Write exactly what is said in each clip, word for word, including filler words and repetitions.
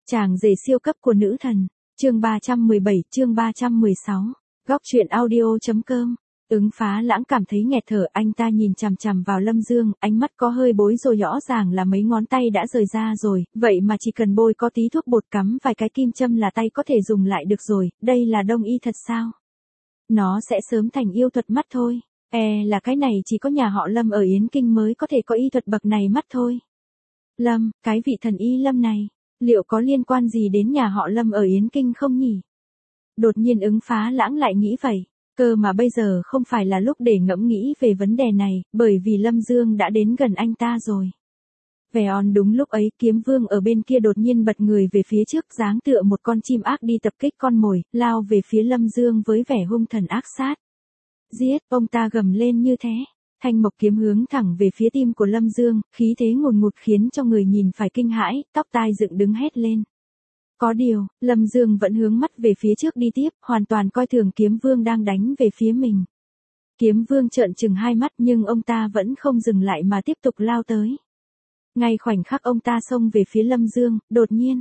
Chàng rể siêu cấp của nữ thần, chương ba trăm mười bảy, chương ba trăm mười sáu, góc truyện audio.com. Ứng Phá Lãng cảm thấy nghẹt thở, anh ta nhìn chằm chằm vào Lâm Dương, ánh mắt có hơi bối rối, rõ ràng là mấy ngón tay đã rời ra rồi, vậy mà chỉ cần bôi có tí thuốc bột cắm vài cái kim châm là tay có thể dùng lại được rồi, đây là đông y thật sao? Nó sẽ sớm thành yêu thuật mắt thôi, e là cái này chỉ có nhà họ Lâm ở Yến Kinh mới có thể có y thuật bậc này mắt thôi. Lâm, cái vị thần y Lâm này, liệu có liên quan gì đến nhà họ Lâm ở Yến Kinh không nhỉ? Đột nhiên Ứng Phá Lãng lại nghĩ vậy. Cơ mà bây giờ không phải là lúc để ngẫm nghĩ về vấn đề này, bởi vì Lâm Dương đã đến gần anh ta rồi. Vèon đúng lúc ấy, Kiếm Vương ở bên kia đột nhiên bật người về phía trước, dáng tựa một con chim ác đi tập kích con mồi, lao về phía Lâm Dương với vẻ hung thần ác sát. Giết, ông ta gầm lên như thế. Thanh mộc kiếm hướng thẳng về phía tim của Lâm Dương, khí thế ngùn ngụt khiến cho người nhìn phải kinh hãi, tóc tai dựng đứng hét lên. Có điều, Lâm Dương vẫn hướng mắt về phía trước đi tiếp, hoàn toàn coi thường Kiếm Vương đang đánh về phía mình. Kiếm Vương trợn trừng hai mắt nhưng ông ta vẫn không dừng lại mà tiếp tục lao tới. Ngay khoảnh khắc ông ta xông về phía Lâm Dương, đột nhiên.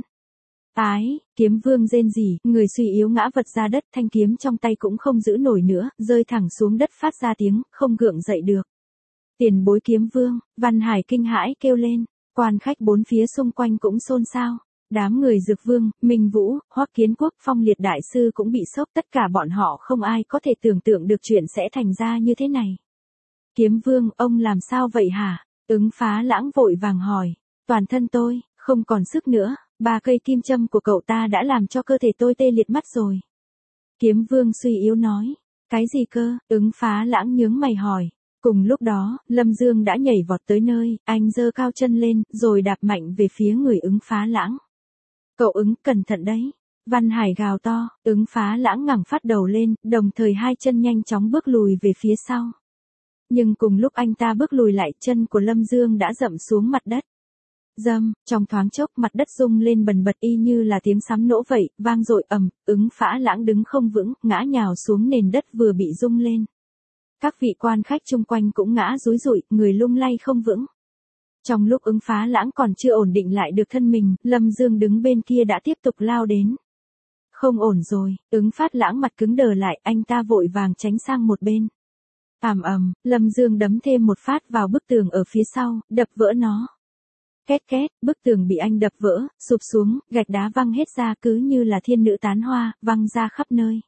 Ái, Kiếm Vương rên rỉ, người suy yếu ngã vật ra đất, thanh kiếm trong tay cũng không giữ nổi nữa, rơi thẳng xuống đất phát ra tiếng, không gượng dậy được. Tiền bối Kiếm Vương, Văn Hải kinh hãi kêu lên, quan khách bốn phía xung quanh cũng xôn xao. Đám người Dược Vương, Minh Vũ, Hoắc Kiến Quốc, Phong Liệt Đại Sư cũng bị sốc, tất cả bọn họ không ai có thể tưởng tượng được chuyện sẽ thành ra như thế này. Kiếm Vương, ông làm sao vậy hả? Ứng Phá Lãng vội vàng hỏi. Toàn thân tôi, không còn sức nữa, ba cây kim châm của cậu ta đã làm cho cơ thể tôi tê liệt mắt rồi. Kiếm Vương suy yếu nói. Cái gì cơ? Ứng Phá Lãng nhướng mày hỏi. Cùng lúc đó, Lâm Dương đã nhảy vọt tới nơi, anh giơ cao chân lên, rồi đạp mạnh về phía người Ứng Phá Lãng. Cậu Ứng, cẩn thận đấy. Văn Hải gào to, Ứng Phá Lãng ngẩng phát đầu lên, đồng thời hai chân nhanh chóng bước lùi về phía sau. Nhưng cùng lúc anh ta bước lùi lại, chân của Lâm Dương đã dậm xuống mặt đất. Dầm, trong thoáng chốc mặt đất rung lên bần bật y như là tiếng sấm nổ vậy, vang dội ầm, Ứng Phá Lãng đứng không vững, ngã nhào xuống nền đất vừa bị rung lên. Các vị quan khách chung quanh cũng ngã rúi rụi, người lung lay không vững. Trong lúc Ứng Phá Lãng còn chưa ổn định lại được thân mình, Lâm Dương đứng bên kia đã tiếp tục lao đến. Không ổn rồi, Ứng Phát Lãng mặt cứng đờ lại, anh ta vội vàng tránh sang một bên. Ầm ầm, Lâm Dương đấm thêm một phát vào bức tường ở phía sau, đập vỡ nó. Két két, bức tường bị anh đập vỡ, sụp xuống, gạch đá văng hết ra cứ như là thiên nữ tán hoa, văng ra khắp nơi.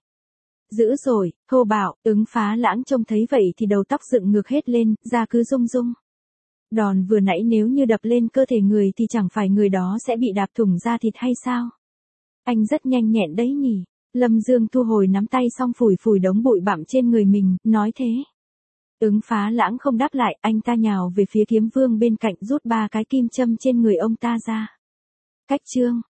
Dữ rồi, thô bạo, Ứng Phá Lãng trông thấy vậy thì đầu tóc dựng ngược hết lên, da cứ rung rung. Đòn vừa nãy nếu như đập lên cơ thể người thì chẳng phải người đó sẽ bị đạp thủng da thịt hay sao? Anh rất nhanh nhẹn đấy nhỉ? Lâm Dương thu hồi nắm tay xong phủi phủi đống bụi bặm trên người mình, nói thế. Ứng Phá Lãng không đáp lại, anh ta nhào về phía Kiếm Vương bên cạnh rút ba cái kim châm trên người ông ta ra. Cách chương,